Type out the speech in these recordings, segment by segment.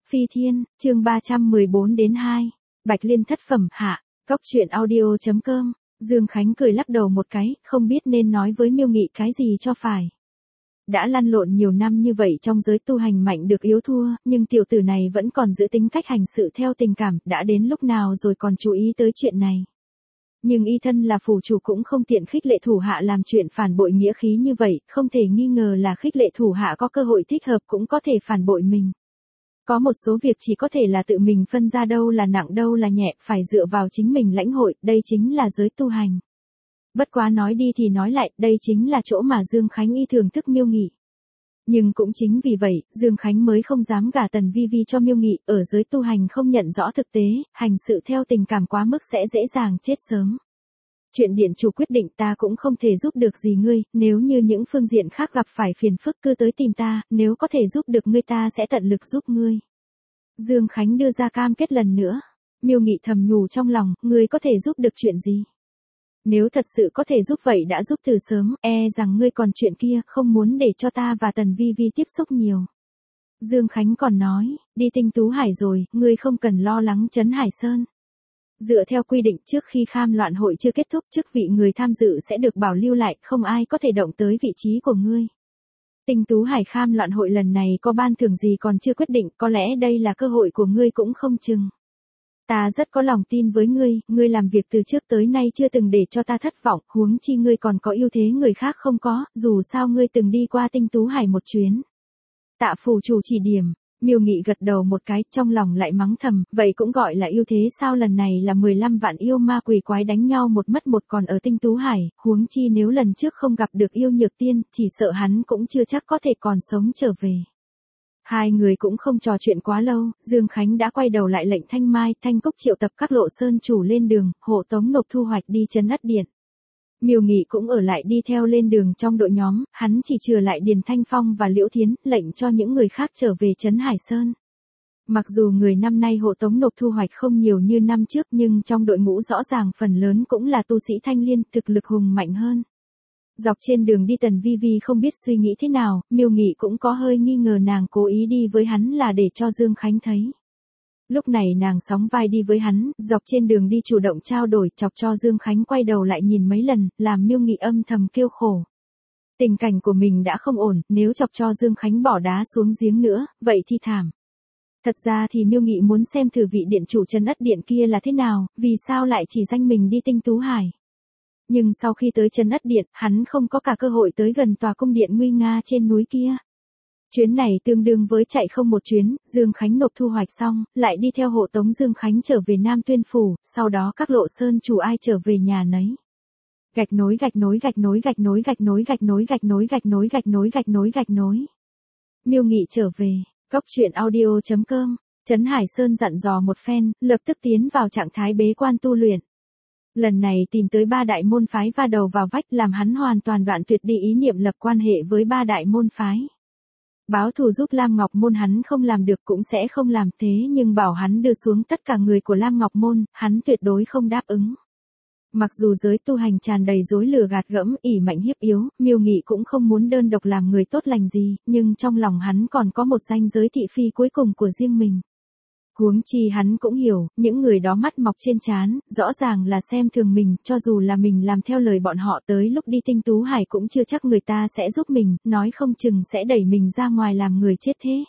Phi Thiên, chương 314-2. Bạch Liên thất phẩm hạ, Cốc truyện audio.com. Dương Khánh cười lắc đầu một cái, không biết nên nói với Miêu Nghị cái gì cho phải. Đã lăn lộn nhiều năm như vậy trong giới tu hành mạnh được yếu thua, nhưng tiểu tử này vẫn còn giữ tính cách hành sự theo tình cảm, đã đến lúc nào rồi còn chú ý tới chuyện này. Nhưng y thân là phủ chủ cũng không tiện khích lệ thủ hạ làm chuyện phản bội nghĩa khí như vậy, không thể nghi ngờ là khích lệ thủ hạ có cơ hội thích hợp cũng có thể phản bội mình. Có một số việc chỉ có thể là tự mình phân ra đâu là nặng đâu là nhẹ, phải dựa vào chính mình lãnh hội, đây chính là giới tu hành. Bất quá nói đi thì nói lại, đây chính là chỗ mà Dương Khánh y thưởng thức Miêu Nghị. Nhưng cũng chính vì vậy, Dương Khánh mới không dám gả Tần Vi Vi cho Miêu Nghị, ở giới tu hành không nhận rõ thực tế, hành sự theo tình cảm quá mức sẽ dễ dàng chết sớm. Chuyện điện chủ quyết định ta cũng không thể giúp được gì ngươi, nếu như những phương diện khác gặp phải phiền phức cứ tới tìm ta, nếu có thể giúp được ngươi ta sẽ tận lực giúp ngươi. Dương Khánh đưa ra cam kết lần nữa. Miêu Nghị thầm nhủ trong lòng, ngươi có thể giúp được chuyện gì? Nếu thật sự có thể giúp vậy đã giúp từ sớm, rằng ngươi còn chuyện kia, không muốn để cho ta và Tần Vi Vi tiếp xúc nhiều. Dương Khánh còn nói, đi Tinh Tú Hải rồi, ngươi không cần lo lắng Trấn Hải Sơn. Dựa theo quy định trước khi kham loạn hội chưa kết thúc, chức vị người tham dự sẽ được bảo lưu lại, không ai có thể động tới vị trí của ngươi. Tinh Tú Hải kham loạn hội lần này có ban thưởng gì còn chưa quyết định, có lẽ đây là cơ hội của ngươi cũng không chừng. Ta rất có lòng tin với ngươi làm việc từ trước tới nay chưa từng để cho ta thất vọng, huống chi ngươi còn có ưu thế người khác không có, dù sao ngươi từng đi qua Tinh Tú Hải một chuyến. Tạ phủ chủ chỉ điểm. Miêu Nghị gật đầu một cái, trong lòng lại mắng thầm, vậy cũng gọi là ưu thế sao, lần này là 15 vạn yêu ma quỷ quái đánh nhau một mất một còn ở Tinh Tú Hải, huống chi nếu lần trước không gặp được yêu nhược tiên, chỉ sợ hắn cũng chưa chắc có thể còn sống trở về. Hai người cũng không trò chuyện quá lâu, Dương Khánh đã quay đầu lại lệnh Thanh Mai, Thanh Cốc triệu tập các lộ sơn chủ lên đường, hộ tống nộp thu hoạch đi Trấn Ất Điện. Miêu Nghị cũng ở lại đi theo lên đường trong đội nhóm, hắn chỉ trừ lại Điền Thanh Phong và Liễu Thiến, lệnh cho những người khác trở về Trấn Hải Sơn. Mặc dù người năm nay hộ tống nộp thu hoạch không nhiều như năm trước nhưng trong đội ngũ rõ ràng phần lớn cũng là tu sĩ thanh liên, thực lực hùng mạnh hơn. Dọc trên đường đi Tần Vi Vi không biết suy nghĩ thế nào, Miêu Nghị cũng có hơi nghi ngờ nàng cố ý đi với hắn là để cho Dương Khánh thấy. Lúc này nàng sóng vai đi với hắn, dọc trên đường đi chủ động trao đổi, chọc cho Dương Khánh quay đầu lại nhìn mấy lần, làm Miêu Nghị âm thầm kêu khổ. Tình cảnh của mình đã không ổn, nếu chọc cho Dương Khánh bỏ đá xuống giếng nữa, vậy thì thảm. Thật ra thì Miêu Nghị muốn xem thử vị điện chủ Trấn Ất Điện kia là thế nào, vì sao lại chỉ danh mình đi Tinh Tú Hải. Nhưng sau khi tới Trấn Ất Điện, hắn không có cả cơ hội tới gần tòa cung điện nguy nga trên núi kia. Chuyến này tương đương với chạy không một chuyến, Dương Khánh nộp thu hoạch xong, lại đi theo hộ tống Dương Khánh trở về Nam Tuyên Phủ, sau đó các lộ sơn chủ ai trở về nhà nấy. Gạch nối gạch nối gạch nối gạch nối gạch nối gạch nối gạch nối gạch nối gạch nối gạch nối gạch nối. Miêu Nghị trở về, Cốc truyện audio.com. Trấn Hải Sơn dặn dò một phen, lập tức tiến vào trạng thái bế quan tu luyện. Lần này tìm tới ba đại môn phái va đầu vào vách làm hắn hoàn toàn đoạn tuyệt đi ý niệm lập quan hệ với ba đại môn phái. Báo thù giúp Lam Ngọc Môn hắn không làm được cũng sẽ không làm thế nhưng bảo hắn đưa xuống tất cả người của Lam Ngọc Môn, hắn tuyệt đối không đáp ứng. Mặc dù giới tu hành tràn đầy dối lừa gạt gẫm, ỷ mạnh hiếp yếu, Miêu Nghị cũng không muốn đơn độc làm người tốt lành gì, nhưng trong lòng hắn còn có một ranh giới thị phi cuối cùng của riêng mình. Huống chi hắn cũng hiểu, những người đó mắt mọc trên trán, rõ ràng là xem thường mình, cho dù là mình làm theo lời bọn họ tới lúc đi Tinh Tú Hải cũng chưa chắc người ta sẽ giúp mình, nói không chừng sẽ đẩy mình ra ngoài làm người chết thế.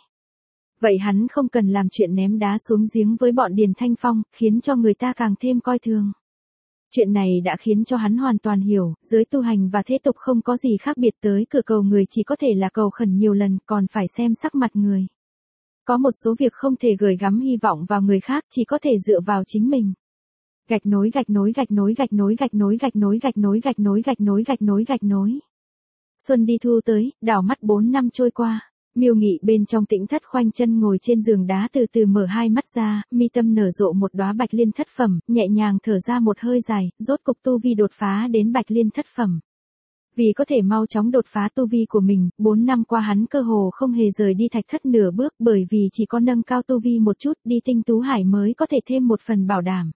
Vậy hắn không cần làm chuyện ném đá xuống giếng với bọn Điền Thanh Phong, khiến cho người ta càng thêm coi thường. Chuyện này đã khiến cho hắn hoàn toàn hiểu, giới tu hành và thế tục không có gì khác biệt, tới cửa cầu người chỉ có thể là cầu khẩn nhiều lần, còn phải xem sắc mặt người. Có một số việc không thể gửi gắm hy vọng vào người khác, chỉ có thể dựa vào chính mình. Gạch nối gạch nối gạch nối gạch nối gạch nối gạch nối gạch nối gạch nối gạch nối gạch nối gạch nối. Xuân đi thu tới, đảo mắt 4 năm trôi qua. Miêu Nghị bên trong tĩnh thất khoanh chân ngồi trên giường đá từ từ mở hai mắt ra, mi tâm nở rộ một đóa Bạch Liên thất phẩm, nhẹ nhàng thở ra một hơi dài, rốt cục tu vi đột phá đến Bạch Liên thất phẩm. Vì có thể mau chóng đột phá tu vi của mình, 4 năm qua hắn cơ hồ không hề rời đi thạch thất nửa bước, bởi vì chỉ có nâng cao tu vi một chút đi Tinh Tú Hải mới có thể thêm một phần bảo đảm.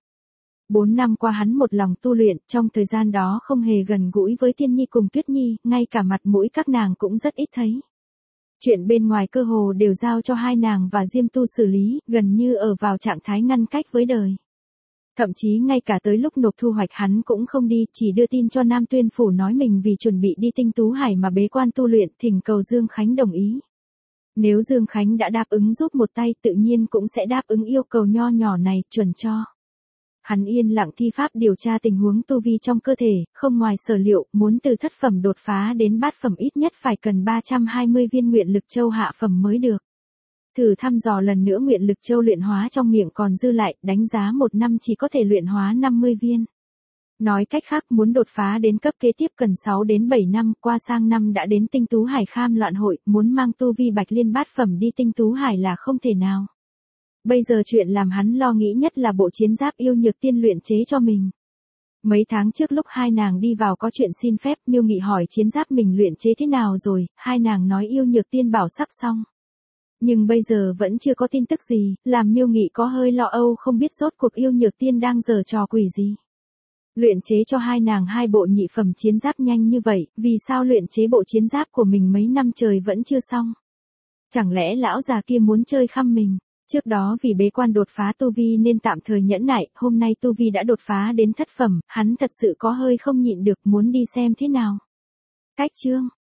4 năm qua hắn một lòng tu luyện, trong thời gian đó không hề gần gũi với Tiên Nhi cùng Tuyết Nhi, ngay cả mặt mũi các nàng cũng rất ít thấy. Chuyện bên ngoài cơ hồ đều giao cho hai nàng và Diêm Tu xử lý, gần như ở vào trạng thái ngăn cách với đời. Thậm chí ngay cả tới lúc nộp thu hoạch hắn cũng không đi, chỉ đưa tin cho Nam Tuyên Phủ nói mình vì chuẩn bị đi Tinh Tú Hải mà bế quan tu luyện, thỉnh cầu Dương Khánh đồng ý. Nếu Dương Khánh đã đáp ứng giúp một tay tự nhiên cũng sẽ đáp ứng yêu cầu nho nhỏ này, chuẩn cho. Hắn yên lặng thi pháp điều tra tình huống tu vi trong cơ thể, không ngoài sở liệu, muốn từ thất phẩm đột phá đến bát phẩm ít nhất phải cần 320 viên nguyện lực châu hạ phẩm mới được. Thử thăm dò lần nữa nguyện lực châu luyện hóa trong miệng còn dư lại, đánh giá 1 năm chỉ có thể luyện hóa 50 viên. Nói cách khác muốn đột phá đến cấp kế tiếp cần 6 đến 7 năm, qua sang năm đã đến Tinh Tú Hải Kham loạn hội, muốn mang tu vi Bạch Liên bát phẩm đi Tinh Tú Hải là không thể nào. Bây giờ chuyện làm hắn lo nghĩ nhất là bộ chiến giáp yêu nhược tiên luyện chế cho mình. Mấy tháng trước lúc hai nàng đi vào có chuyện xin phép, Miêu Nghị hỏi chiến giáp mình luyện chế thế nào rồi, hai nàng nói yêu nhược tiên bảo sắp xong. Nhưng bây giờ vẫn chưa có tin tức gì, làm Miêu Nghị có hơi lo âu không biết rốt cuộc yêu nhược tiên đang giở trò quỷ gì. Luyện chế cho hai nàng 2 bộ nhị phẩm chiến giáp nhanh như vậy, vì sao luyện chế bộ chiến giáp của mình mấy năm trời vẫn chưa xong? Chẳng lẽ lão già kia muốn chơi khăm mình? Trước đó vì bế quan đột phá tu vi nên tạm thời nhẫn nại, hôm nay tu vi đã đột phá đến thất phẩm, hắn thật sự có hơi không nhịn được muốn đi xem thế nào. Cách chương